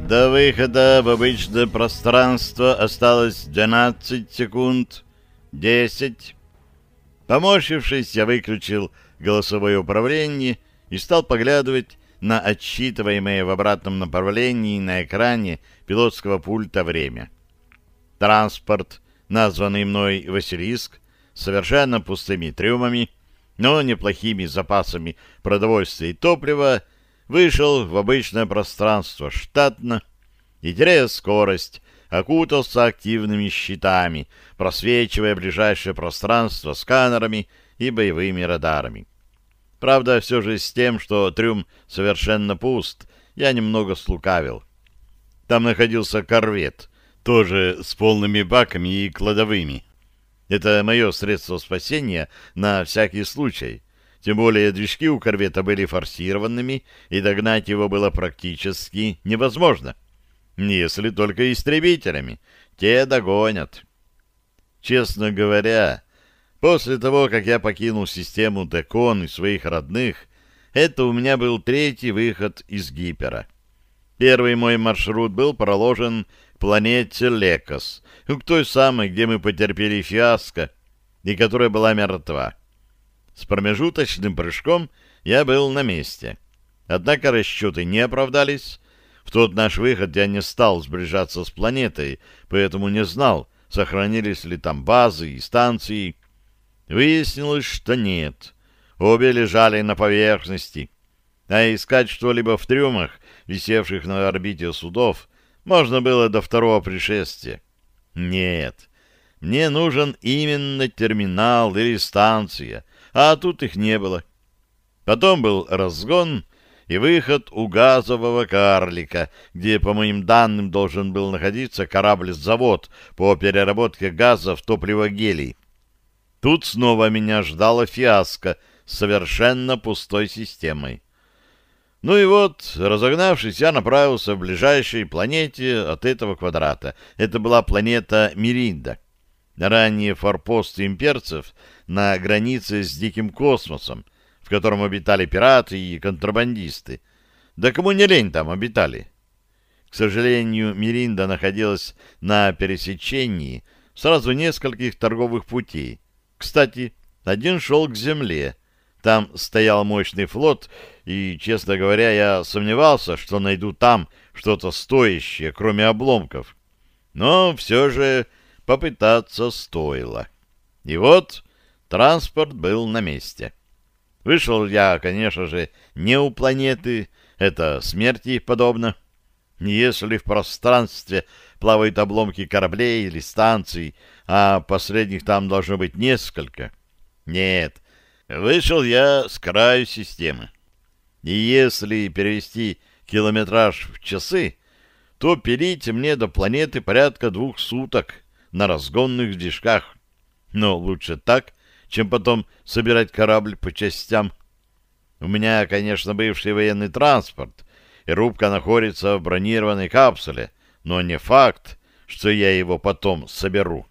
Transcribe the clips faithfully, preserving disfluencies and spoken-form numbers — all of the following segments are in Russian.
До выхода в обычное пространство осталось двенадцать секунд. Десять. Поморщившись, я выключил голосовое управление и стал поглядывать на отсчитываемое в обратном направлении на экране пилотского пульта время. Транспорт, названный мной «Василиск», с совершенно пустыми трюмами, но неплохими запасами продовольствия и топлива, вышел в обычное пространство штатно и, теряя скорость, окутался активными щитами, просвечивая ближайшее пространство сканерами и боевыми радарами. Правда, все же с тем, что трюм совершенно пуст, я немного слукавил. Там находился корвет, тоже с полными баками и кладовыми. Это мое средство спасения на всякий случай. Тем более движки у корвета были форсированными, и догнать его было практически невозможно. Если только истребителями. Те догонят. Честно говоря, после того, как я покинул систему Декон и своих родных, это у меня был третий выход из гипера. Первый мой маршрут был проложен к планете Лекос, к той самой, где мы потерпели фиаско, и которая была мертва. С промежуточным прыжком я был на месте. Однако расчеты не оправдались. В тот наш выход я не стал сближаться с планетой, поэтому не знал, сохранились ли там базы и станции. Выяснилось, что нет. Обе лежали на поверхности. А искать что-либо в трюмах, висевших на орбите судов, можно было до второго пришествия. Нет, мне нужен именно терминал или станция, а тут их не было. Потом был разгон и выход у газового карлика, где, по моим данным, должен был находиться корабль-завод по переработке газа в топливо-гелий. Тут снова меня ждала фиаско с совершенно пустой системой. Ну и вот, разогнавшись, я направился в ближайшей планете от этого квадрата. Это была планета Миринда. Ранее форпост имперцев на границе с диким космосом, в котором обитали пираты и контрабандисты. Да кому не лень там обитали? К сожалению, Миринда находилась на пересечении сразу нескольких торговых путей. Кстати, один шел к земле. Там стоял мощный флот, и, честно говоря, я сомневался, что найду там что-то стоящее, кроме обломков. Но все же попытаться стоило. И вот транспорт был на месте. Вышел я, конечно же, не у планеты, это смерти подобно. Если в пространстве плавают обломки кораблей или станций, а последних там должно быть несколько. Нет, вышел я с краю системы. И если перевести километраж в часы, то пилить мне до планеты порядка двух суток на разгонных движках. Но лучше так, чем потом собирать корабль по частям. У меня, конечно, бывший военный транспорт, и рубка находится в бронированной капсуле, но не факт, что я его потом соберу.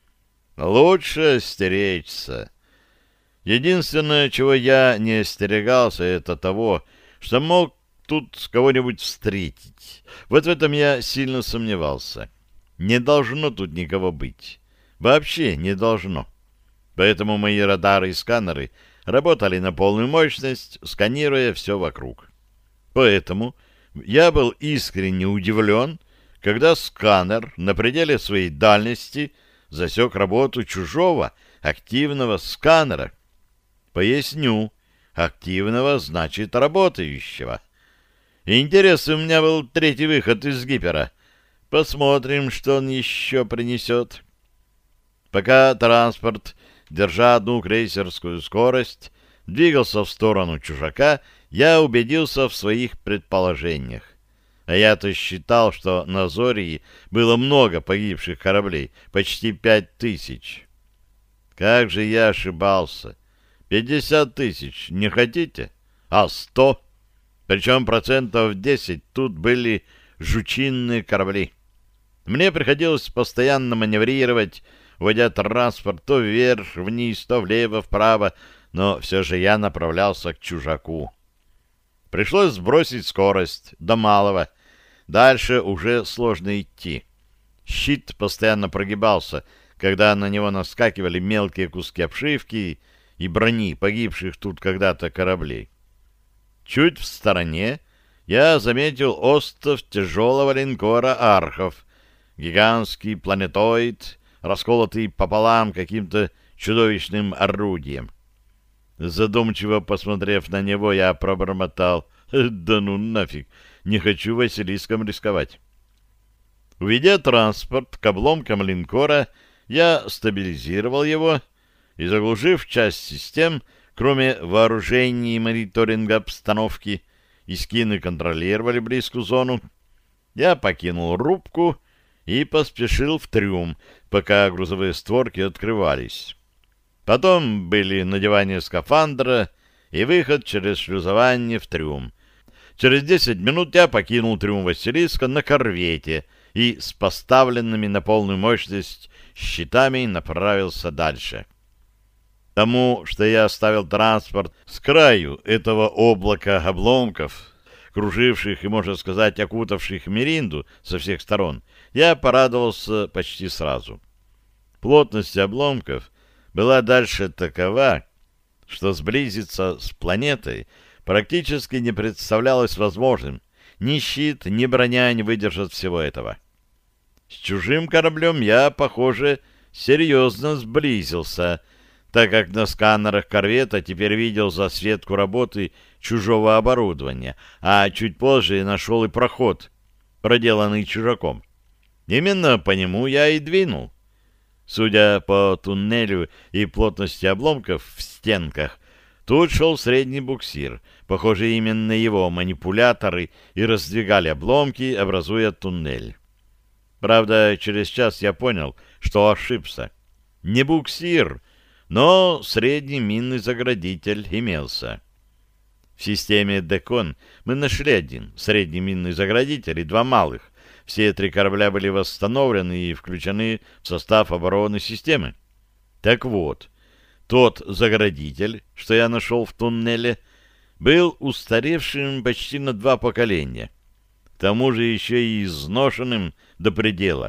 Лучше стеречься. Единственное, чего я не остерегался, это того, что мог тут кого-нибудь встретить. Вот в этом я сильно сомневался. Не должно тут никого быть. Вообще не должно. Поэтому мои радары и сканеры работали на полную мощность, сканируя все вокруг. Поэтому я был искренне удивлен, когда сканер на пределе своей дальности засек работу чужого активного сканера. Поясню. Активного значит работающего. Интересный у меня был третий выход из гипера. Посмотрим, что он еще принесет. Пока транспорт, держа одну крейсерскую скорость, двигался в сторону чужака, я убедился в своих предположениях. А я-то считал, что на Зории было много погибших кораблей, почти пять тысяч. Как же я ошибался. Пятьдесят тысяч не хотите? А сто? Причем процентов десять тут были жучинные корабли. Мне приходилось постоянно маневрировать, водя транспорт то вверх, вниз, то влево, вправо, но все же я направлялся к чужаку. Пришлось сбросить скорость до малого. дальше уже сложно идти. Щит постоянно прогибался, когда на него наскакивали мелкие куски обшивки и брони погибших тут когда-то кораблей. Чуть в стороне я заметил остов тяжелого линкора «Архов», гигантский планетоид, расколотый пополам каким-то чудовищным орудием. Задумчиво посмотрев на него, я пробормотал: «Да ну нафиг, не хочу Василиском рисковать». Уведя транспорт к обломкам линкора, я стабилизировал его и, заглушив часть систем, кроме вооружений и мониторинга обстановки, и скины контролировали близкую зону, я покинул рубку и поспешил в трюм, пока грузовые створки открывались. Потом были надевание скафандра и выход через шлюзование в трюм. Через десять минут я покинул трюм Василиска на корвете и с поставленными на полную мощность щитами направился дальше. Тому, что я оставил транспорт с краю этого облака обломков, круживших и, можно сказать, окутавших Меринду со всех сторон, я порадовался почти сразу. Плотность обломков была дальше такова, что сблизиться с планетой практически не представлялось возможным. Ни щит, ни броня не выдержат всего этого. С чужим кораблем я, похоже, серьезно сблизился, так как на сканерах корвета теперь видел засветку работы чужого оборудования, а чуть позже нашел и проход, проделанный чужаком. Именно по нему я и двинул. Судя по туннелю и плотности обломков в стенках, тут шел средний буксир. Похоже, именно его манипуляторы и раздвигали обломки, образуя туннель. Правда, через час я понял, что ошибся. Не буксир, но средний минный заградитель имелся. В системе Декон мы нашли один средний минный заградитель и два малых. Все три корабля были восстановлены и включены в состав обороны системы. Так вот, тот заградитель, что я нашел в туннеле, был устаревшим почти на два поколения. К тому же еще и изношенным до предела.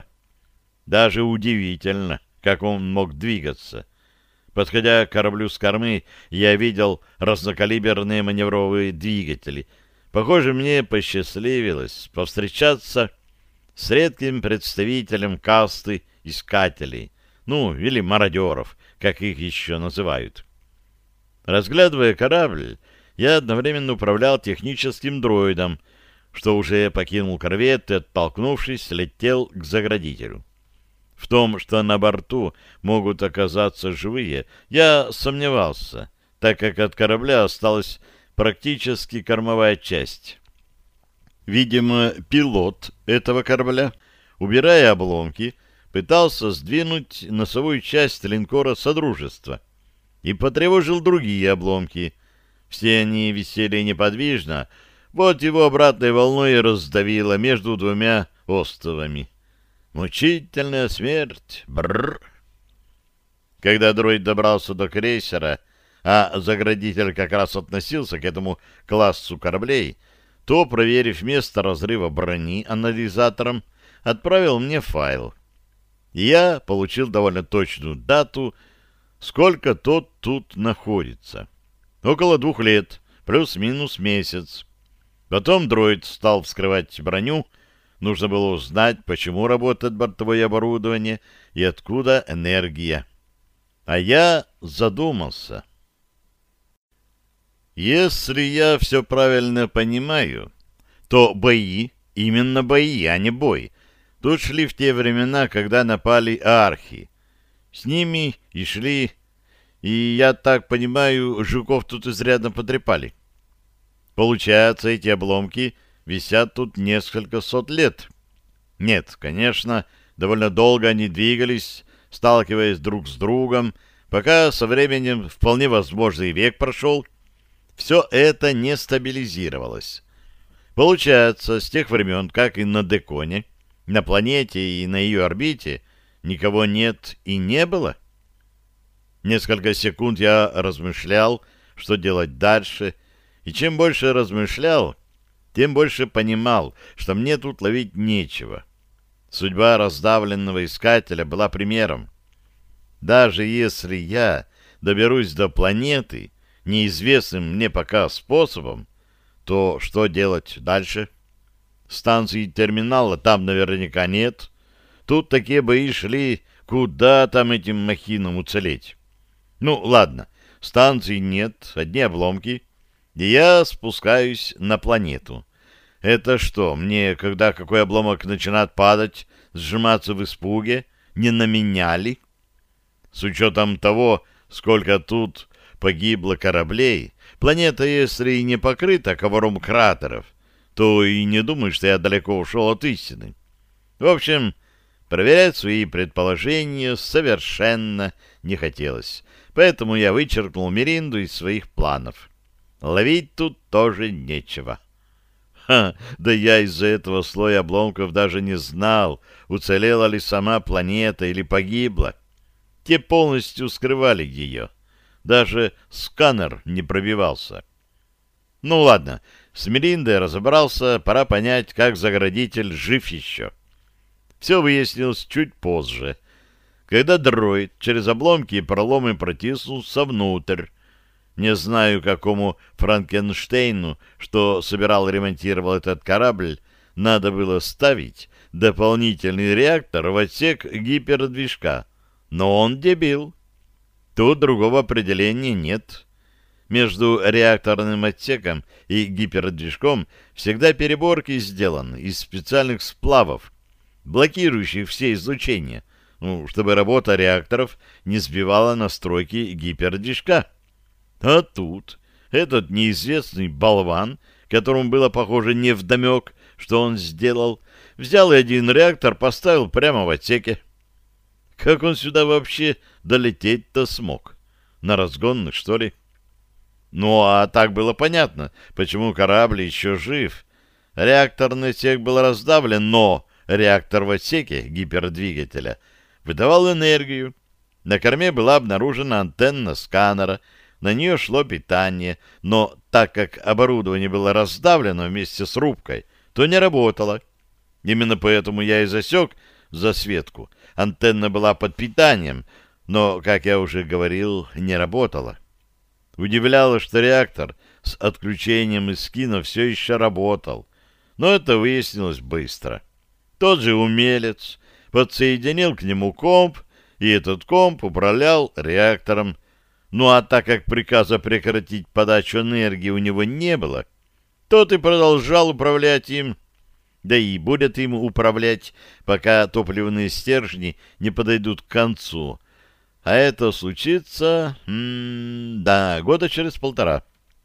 Даже удивительно, как он мог двигаться. Подходя к кораблю с кормы, я видел разнокалиберные маневровые двигатели. Похоже, мне посчастливилось повстречаться с редким представителем касты искателей, ну, или мародеров, как их еще называют. Разглядывая корабль, я одновременно управлял техническим дроидом, что уже покинул корвет и, оттолкнувшись, летел к заградителю. В том, что на борту могут оказаться живые, я сомневался, так как от корабля осталась практически кормовая часть. Видимо, пилот этого корабля, убирая обломки, пытался сдвинуть носовую часть линкора Содружества и потревожил другие обломки. Все они висели неподвижно, вот его обратной волной раздавило между двумя островами. Мучительная смерть. Бррр. Когда дроид добрался до крейсера, а заградитель как раз относился к этому классу кораблей, то, проверив место разрыва брони анализатором, отправил мне файл. И я получил довольно точную дату, сколько тот тут находится. Около двух лет, плюс-минус месяц. Потом дроид стал вскрывать броню. Нужно было узнать, почему работает бортовое оборудование и откуда энергия. А я задумался. Если я все правильно понимаю, то бои, именно бои, а не бой, тут шли в те времена, когда напали архи. С ними и шли, и, я так понимаю, жуков тут изрядно потрепали. Получается, эти обломки висят тут несколько сот лет. Нет, конечно, довольно долго они двигались, сталкиваясь друг с другом, пока со временем вполне возможный век прошел, все это не стабилизировалось. Получается, с тех времен, как и на Деконе, на планете и на ее орбите, никого нет и не было. Несколько секунд я размышлял, что делать дальше, и чем больше размышлял, тем больше понимал, что мне тут ловить нечего. Судьба раздавленного искателя была примером. Даже если я доберусь до планеты неизвестным мне пока способом, то что делать дальше? Станции терминала там наверняка нет. Тут такие бои шли, куда там этим махинам уцелеть? Ну, ладно, станций нет, одни обломки, и я спускаюсь на планету. Это что, мне, когда какой обломок начинает падать, сжиматься в испуге, не на меня ли? С учетом того, сколько тут погибло кораблей, планета, если и не покрыта ковром кратеров, то и не думаю, что я далеко ушел от истины. В общем, проверять свои предположения совершенно не хотелось, поэтому я вычеркнул Миринду из своих планов. Ловить тут тоже нечего. Ха, да я из-за этого слоя обломков даже не знал, уцелела ли сама планета или погибла. Те полностью скрывали ее. Даже сканер не пробивался. Ну ладно, с Мириндой разобрался, пора понять, как заградитель жив еще. Все выяснилось чуть позже, когда дроид через обломки и проломы протиснулся внутрь. Не знаю, какому Франкенштейну, что собирал и ремонтировал этот корабль, надо было ставить дополнительный реактор в отсек гипердвижка. Но он дебил. Тут другого определения нет. Между реакторным отсеком и гипердвижком всегда переборки сделаны из специальных сплавов, блокирующих все излучения, ну, чтобы работа реакторов не сбивала настройки гипердвижка. А тут этот неизвестный болван, которому было, похоже, невдомек, что он сделал, взял и один реактор поставил прямо в отсеке. Как он сюда вообще долететь-то смог? На разгонных, что ли? Ну, а так было понятно, почему корабль еще жив. Реакторный отсек был раздавлен, но реактор в отсеке гипердвигателя выдавал энергию. На корме была обнаружена антенна сканера, на нее шло питание, но так как оборудование было раздавлено вместе с рубкой, то не работало. Именно поэтому я и засек засветку. Антенна была под питанием, но, как я уже говорил, не работала. Удивляло, что реактор с отключением из скина все еще работал, но это выяснилось быстро. Тот же умелец подсоединил к нему комп, и этот комп управлял реактором. Ну а так как приказа прекратить подачу энергии у него не было, тот и продолжал управлять им. Да и будет им управлять, пока топливные стержни не подойдут к концу. А это случится, м-м, да, года через полтора.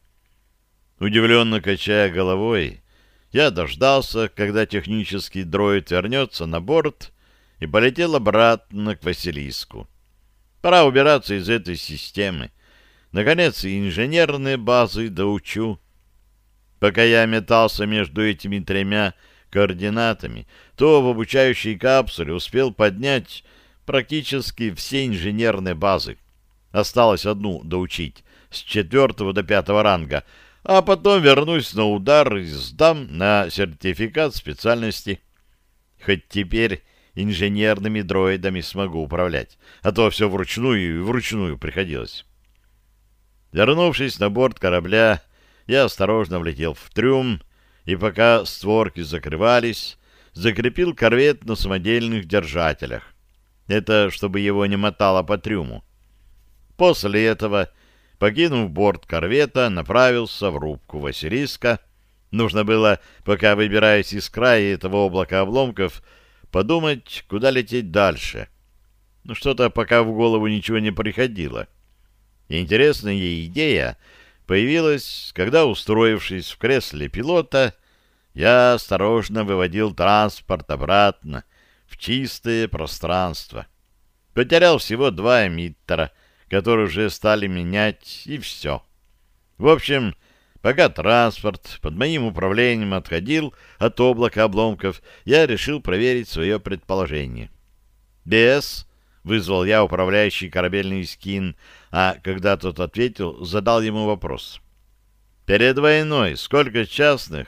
Удивленно качая головой, я дождался, когда технический дроид вернется на борт, и полетел обратно к Василиску. Пора убираться из этой системы. Наконец, и инженерные базы доучу. Пока я метался между этими тремя координатами, то в обучающей капсуле успел поднять практически все инженерные базы. Осталось одну доучить с четвертого до пятого ранга, а потом вернусь на удар и сдам на сертификат специальности. Хоть теперь инженерными дроидами смогу управлять, а то все вручную и вручную приходилось. Вернувшись на борт корабля, я осторожно влетел в трюм, и пока створки закрывались, закрепил корвет на самодельных держателях. Это чтобы его не мотало по трюму. После этого, покинув борт корвета, направился в рубку Василиска. Нужно было, пока выбираясь из края этого облака обломков, подумать, куда лететь дальше. Ну, что-то пока в голову ничего не приходило. Интересная идея появилась, когда, устроившись в кресле пилота, я осторожно выводил транспорт обратно в чистое пространство. Потерял всего два эмиттера, которые уже стали менять, и все. В общем, пока транспорт под моим управлением отходил от облака обломков, я решил проверить свое предположение. «Бес», — вызвал я управляющий корабельный скин, а когда тот ответил, задал ему вопрос. «Перед войной сколько частных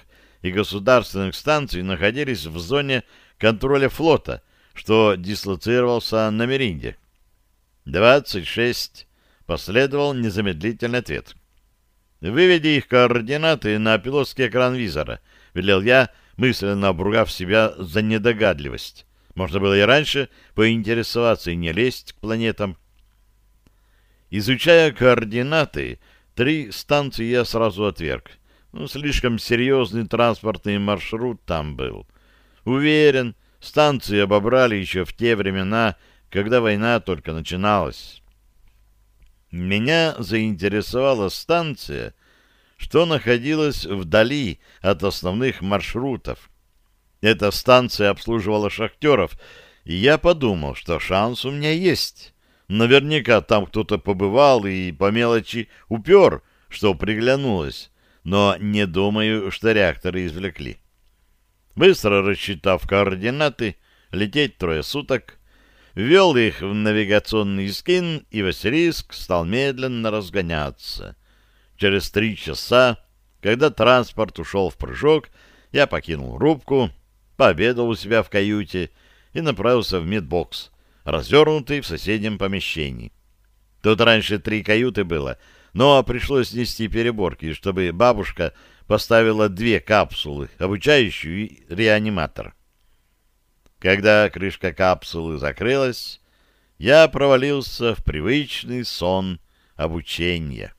и государственных станций находились в зоне контроля флота, что дислоцировался на Меринде. «Двадцать шесть», — последовал незамедлительный ответ. «Выведи их координаты на пилотский экран визора», — велел я, мысленно обругав себя за недогадливость. Можно было и раньше поинтересоваться и не лезть к планетам. Изучая координаты, три станции я сразу отверг. Ну, слишком серьезный транспортный маршрут там был. Уверен, станции обобрали еще в те времена, когда война только начиналась. Меня заинтересовала станция, что находилась вдали от основных маршрутов. Эта станция обслуживала шахтеров, и я подумал, что шанс у меня есть. Наверняка там кто-то побывал и по мелочи упер, что приглянулось, но не думаю, что реакторы извлекли. Быстро рассчитав координаты, лететь трое суток, ввел их в навигационный скин, и Василиск стал медленно разгоняться. Через три часа, когда транспорт ушел в прыжок, я покинул рубку, пообедал у себя в каюте и направился в медбокс, развернутый в соседнем помещении. Тут раньше три каюты было, но пришлось нести переборки, чтобы бабушка поставила две капсулы, обучающую и реаниматор. Когда крышка капсулы закрылась, я провалился в привычный сон обучения.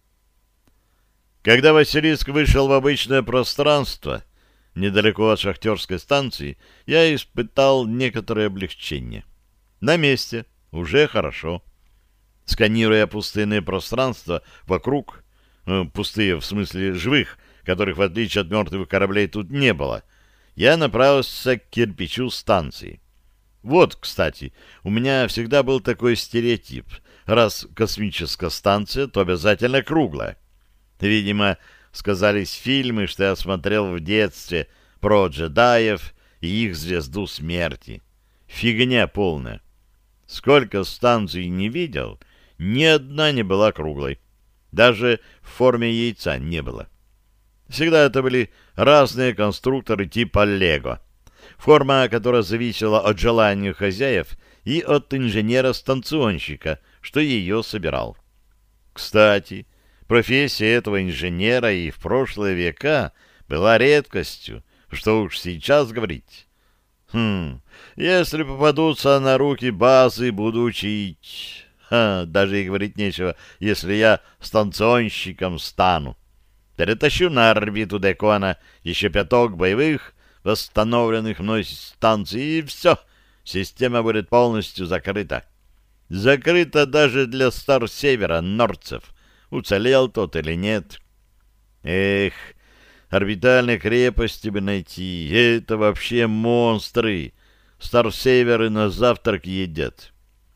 Когда Василиск вышел в обычное пространство, недалеко от шахтерской станции, я испытал некоторое облегчение. На месте, уже хорошо. Сканируя пустынные пространства вокруг, ну, пустые в смысле живых, которых в отличие от мертвых кораблей тут не было, я направился к кирпичу станции. Вот, кстати, у меня всегда был такой стереотип. Раз космическая станция, то обязательно круглая. Видимо, сказались фильмы, что я смотрел в детстве про джедаев и их звезду смерти. Фигня полная. Сколько станций не видел, ни одна не была круглой. Даже в форме яйца не было. Всегда это были разные конструкторы типа Лего. Форма, которая зависела от желания хозяев и от инженера-станционщика, что ее собирал. Кстати, профессия этого инженера и в прошлые века была редкостью, что уж сейчас говорить. Хм, если попадутся на руки базы, буду учить. Ха, даже и говорить нечего, если я станционщиком стану. Перетащу на орбиту Декона еще пяток боевых, восстановленных мной станций, и все, система будет полностью закрыта. Закрыта даже для Стар-Севера, нордцев. Уцелел тот или нет. Эх, орбитальные крепости бы найти. Это вообще монстры. Стар-Северы на завтрак едят.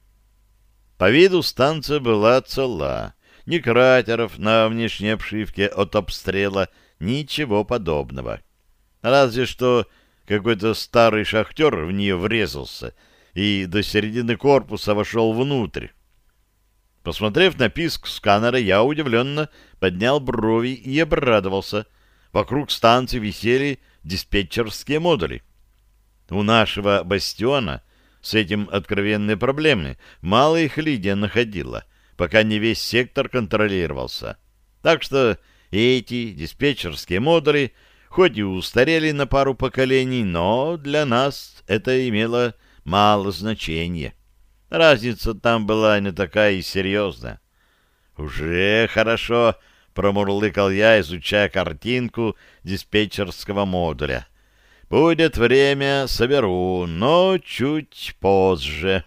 По виду станция была цела. Ни кратеров на внешней обшивке от обстрела, ничего подобного. Разве что какой-то старый шахтер в нее врезался и до середины корпуса вошел внутрь. Посмотрев на писк сканера, я удивленно поднял брови и обрадовался. Вокруг станции висели диспетчерские модули. У нашего бастиона с этим откровенные проблемы. Мало их Лидия находила, пока не весь сектор контролировался. Так что эти диспетчерские модули хоть и устарели на пару поколений, но для нас это имело мало значения. Разница там была не такая и серьезная. «Уже хорошо», — промурлыкал я, изучая картинку диспетчерского модуля. «Будет время, соберу, но чуть позже».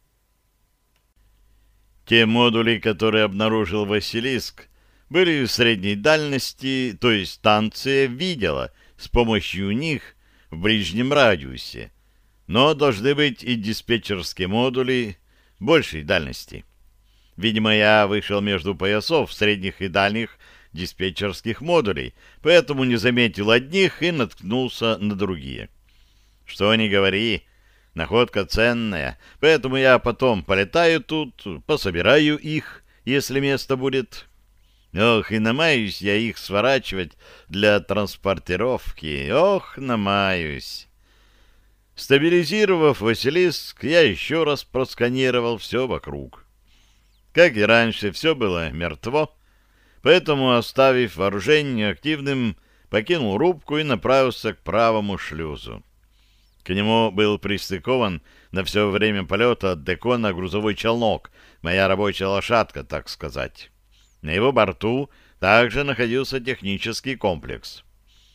Те модули, которые обнаружил Василиск, были средней дальности, то есть станция видела с помощью них в ближнем радиусе, но должны быть и диспетчерские модули большей дальности. Видимо, я вышел между поясов средних и дальних диспетчерских модулей, поэтому не заметил одних и наткнулся на другие. Что ни говори, находка ценная, поэтому я потом полетаю тут, пособираю их, если место будет. Ох, и намаюсь я их сворачивать для транспортировки. Ох, намаюсь. Стабилизировав Василиск, я еще раз просканировал все вокруг. Как и раньше, все было мертво, поэтому, оставив вооружение активным, покинул рубку и направился к правому шлюзу. К нему был пристыкован на все время полета от Декона грузовой челнок, моя рабочая лошадка, так сказать. На его борту также находился технический комплекс.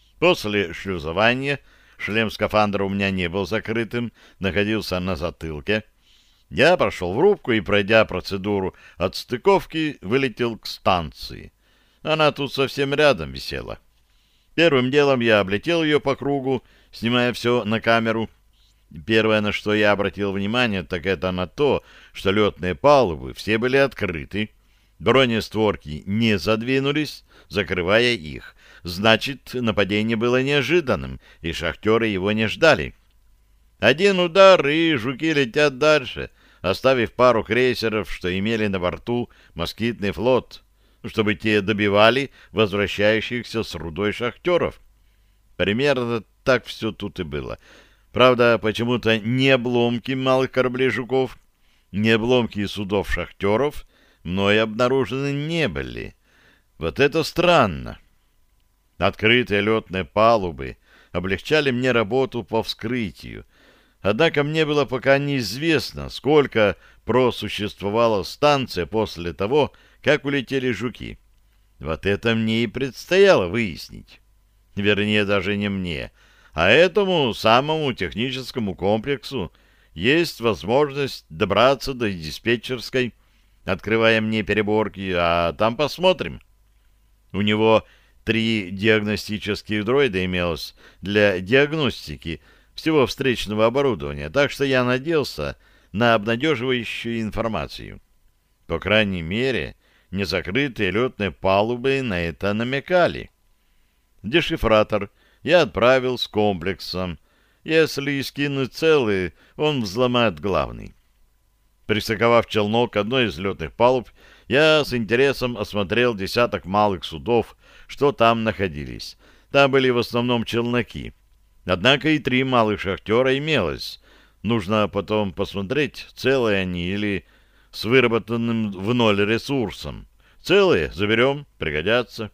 После шлюзования шлем скафандра у меня не был закрытым, находился на затылке. Я прошел в рубку и, пройдя процедуру отстыковки, вылетел к станции. Она тут совсем рядом висела. Первым делом я облетел ее по кругу, снимая все на камеру. Первое, на что я обратил внимание, так это на то, что летные палубы все были открыты, бронестворки не задвинулись, закрывая их. Значит, нападение было неожиданным, и шахтеры его не ждали. Один удар, и жуки летят дальше, оставив пару крейсеров, что имели на борту москитный флот, чтобы те добивали возвращающихся с рудой шахтеров. Примерно так все тут и было. Правда, почему-то ни обломки малых кораблей жуков, ни обломки судов шахтеров мной обнаружены не были. Вот это странно. Открытые летные палубы облегчали мне работу по вскрытию. Однако мне было пока неизвестно, сколько просуществовала станция после того, как улетели жуки. Вот это мне и предстояло выяснить. Вернее, даже не мне, а этому самому техническому комплексу есть возможность добраться до диспетчерской, открывая мне переборки, а там посмотрим. У него три диагностических дроида имелось для диагностики всего встречного оборудования, так что я надеялся на обнадеживающую информацию. По крайней мере, незакрытые летные палубы на это намекали. Дешифратор я отправил с комплексом. Если скинуть целый, он взломает главный. Пристыковав челнок к одной из летных палуб, я с интересом осмотрел десяток малых судов, что там находились. Там были в основном челноки. Однако и три малых шахтера имелось. Нужно потом посмотреть, целые они или с выработанным в ноль ресурсом. Целые заберем, пригодятся.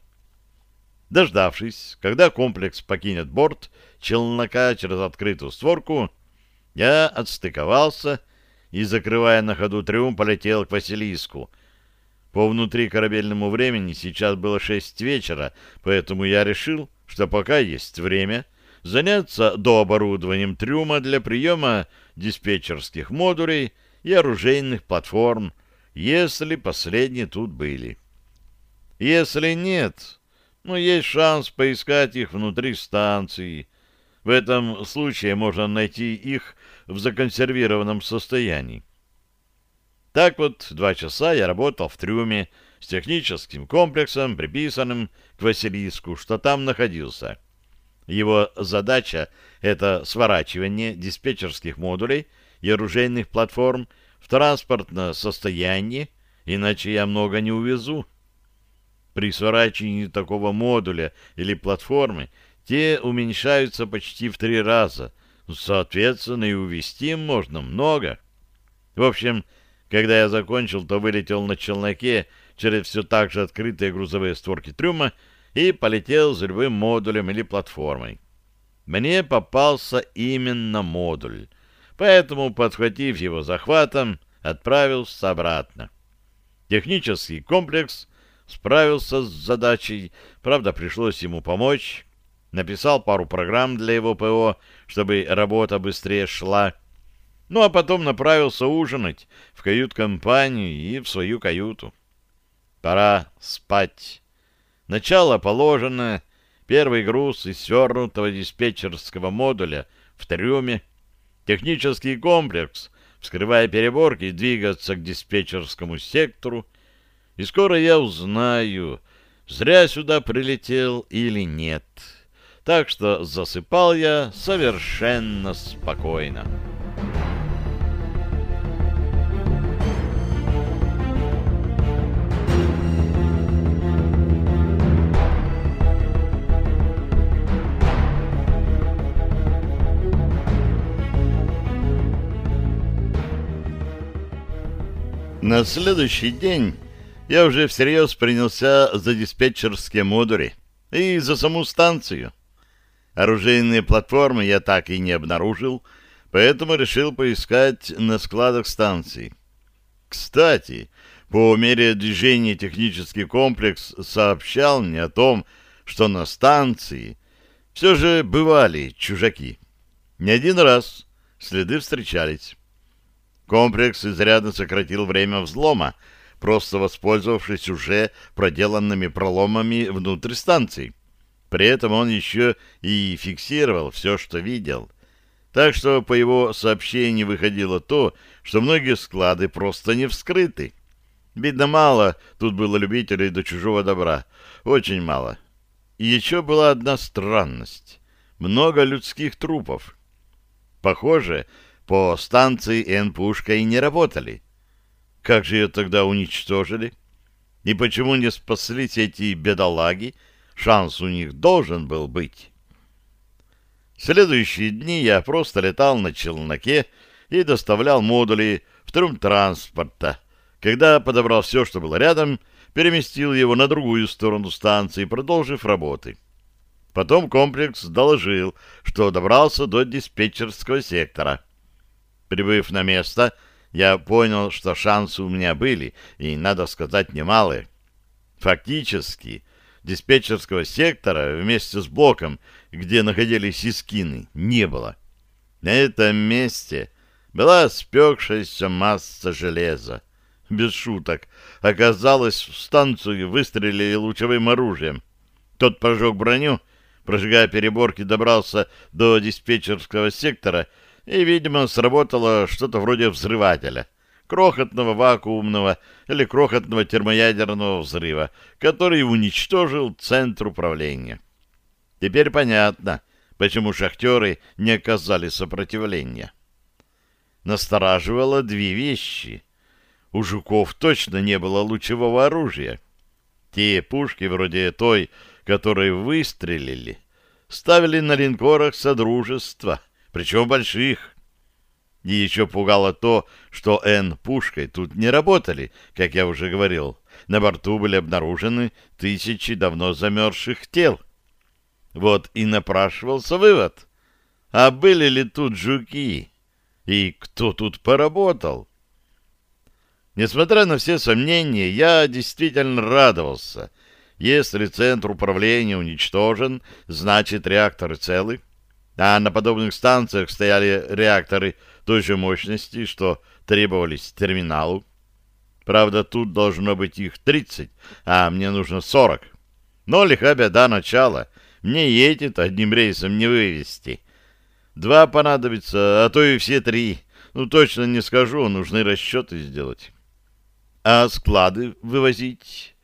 Дождавшись, когда комплекс покинет борт челнока через открытую створку, я отстыковался и, закрывая на ходу трюм, полетел к Василиску. По внутрикорабельному времени сейчас было шесть вечера, поэтому я решил, что пока есть время, заняться дооборудованием трюма для приема диспетчерских модулей и оружейных платформ, если последние тут были. Если нет, ну, есть шанс поискать их внутри станции. В этом случае можно найти их в законсервированном состоянии. Так вот, два часа я работал в трюме с техническим комплексом, приписанным к Василиску, что там находился. Его задача — это сворачивание диспетчерских модулей и оружейных платформ в транспортное состояние, иначе я много не увезу. При сворачивании такого модуля или платформы те уменьшаются почти в три раза, соответственно, и увезти можно много. В общем, когда я закончил, то вылетел на челноке через все так же открытые грузовые створки трюма и полетел за любым модулем или платформой. Мне попался именно модуль, поэтому, подхватив его захватом, отправился обратно. Технический комплекс справился с задачей, правда, пришлось ему помочь. Написал пару программ для его ПО, чтобы работа быстрее шла. Ну, а потом направился ужинать в кают-компанию и в свою каюту. Пора спать. Начало положено. Первый груз из свернутого диспетчерского модуля в трюме. Технический комплекс, вскрывая переборки, двигаться к диспетчерскому сектору. И скоро я узнаю, зря сюда прилетел или нет. Так что засыпал я совершенно спокойно. На следующий день я уже всерьез принялся за диспетчерские модули и за саму станцию. Оружейные платформы я так и не обнаружил, поэтому решил поискать на складах станции. Кстати, по мере движения технический комплекс сообщал мне о том, что на станции все же бывали чужаки. Не один раз следы встречались. Комплекс изрядно сократил время взлома, просто воспользовавшись уже проделанными проломами внутрь станции. При этом он еще и фиксировал все, что видел. Так что по его сообщению выходило то, что многие склады просто не вскрыты. Видно, мало тут было любителей до чужого добра. Очень мало. И еще была одна странность. Много людских трупов. Похоже, по станции Н-пушка и не работали. Как же ее тогда уничтожили? И почему не спаслись эти бедолаги? Шанс у них должен был быть. Следующие дни я просто летал на челноке и доставлял модули в трюм транспорта. Когда подобрал все, что было рядом, переместил его на другую сторону станции, продолжив работы. Потом комплекс доложил, что добрался до диспетчерского сектора. Прибыв на место, я понял, что шансы у меня были, и, надо сказать, немалые. Фактически, диспетчерского сектора вместе с блоком, где находились искины, не было. На этом месте была спекшаяся масса железа. Без шуток. Оказалось, в станцию выстрелили лучевым оружием. Тот прожег броню, прожигая переборки, добрался до диспетчерского сектора, и, видимо, сработало что-то вроде взрывателя. Крохотного вакуумного или крохотного термоядерного взрыва, который уничтожил центр управления. Теперь понятно, почему шахтеры не оказали сопротивления. Настораживало две вещи. У жуков точно не было лучевого оружия. Те пушки, вроде той, которой выстрелили, ставили на линкорах Содружества, причем больших. И еще пугало то, что Н-пушкой тут не работали, как я уже говорил. На борту были обнаружены тысячи давно замерзших тел. Вот и напрашивался вывод. А были ли тут жуки? И кто тут поработал? Несмотря на все сомнения, я действительно радовался. Если центр управления уничтожен, значит реакторы целы. А на подобных станциях стояли реакторы той же мощности, что требовались терминалу. Правда, тут должно быть их тридцать, а мне нужно сорок. Но лиха беда начала. Мне и эти-то одним рейсом не вывести. Два понадобится, а то и все три. Ну, точно не скажу, нужны расчеты сделать. А склады вывозить?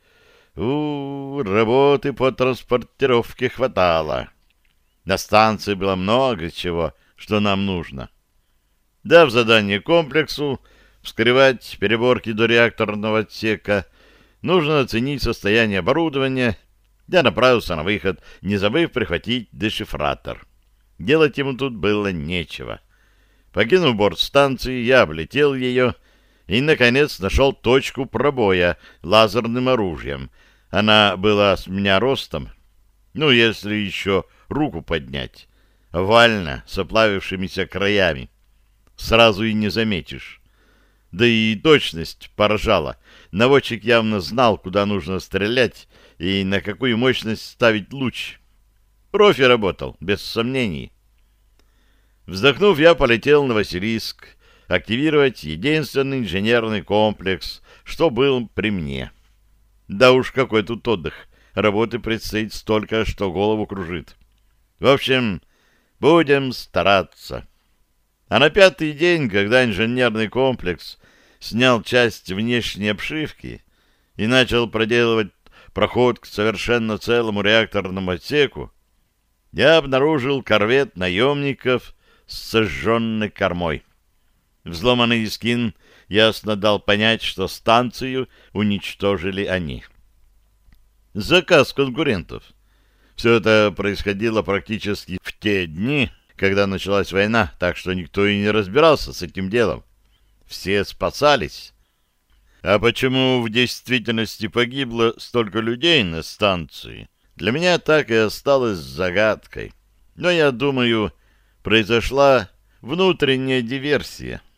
У, работы по транспортировке хватало. На станции было много чего, что нам нужно. Дав задание комплексу вскрывать переборки до реакторного отсека, нужно оценить состояние оборудования. Я направился на выход, не забыв прихватить дешифратор. Делать ему тут было нечего. Покинув борт станции, я облетел ее и, наконец, нашел точку пробоя лазерным оружием. Она была с меня ростом, ну, если еще руку поднять, овально, с оплавившимися краями. Сразу и не заметишь. Да и точность поражала. Наводчик явно знал, куда нужно стрелять и на какую мощность ставить луч. Профи работал, без сомнений. Вздохнув, я полетел на Василиск активировать единственный инженерный комплекс, что был при мне. Да уж, какой тут отдых. Работы предстоит столько, что голову кружит. В общем, будем стараться. А на пятый день, когда инженерный комплекс снял часть внешней обшивки и начал проделывать проход к совершенно целому реакторному отсеку, я обнаружил корвет наемников с сожженной кормой. Взломанный искин ясно дал понять, что станцию уничтожили они. Заказ конкурентов. Все это происходило практически в те дни, когда началась война, так что никто и не разбирался с этим делом. Все спасались. А почему в действительности погибло столько людей на станции, для меня так и осталось загадкой. Но я думаю, произошла внутренняя диверсия.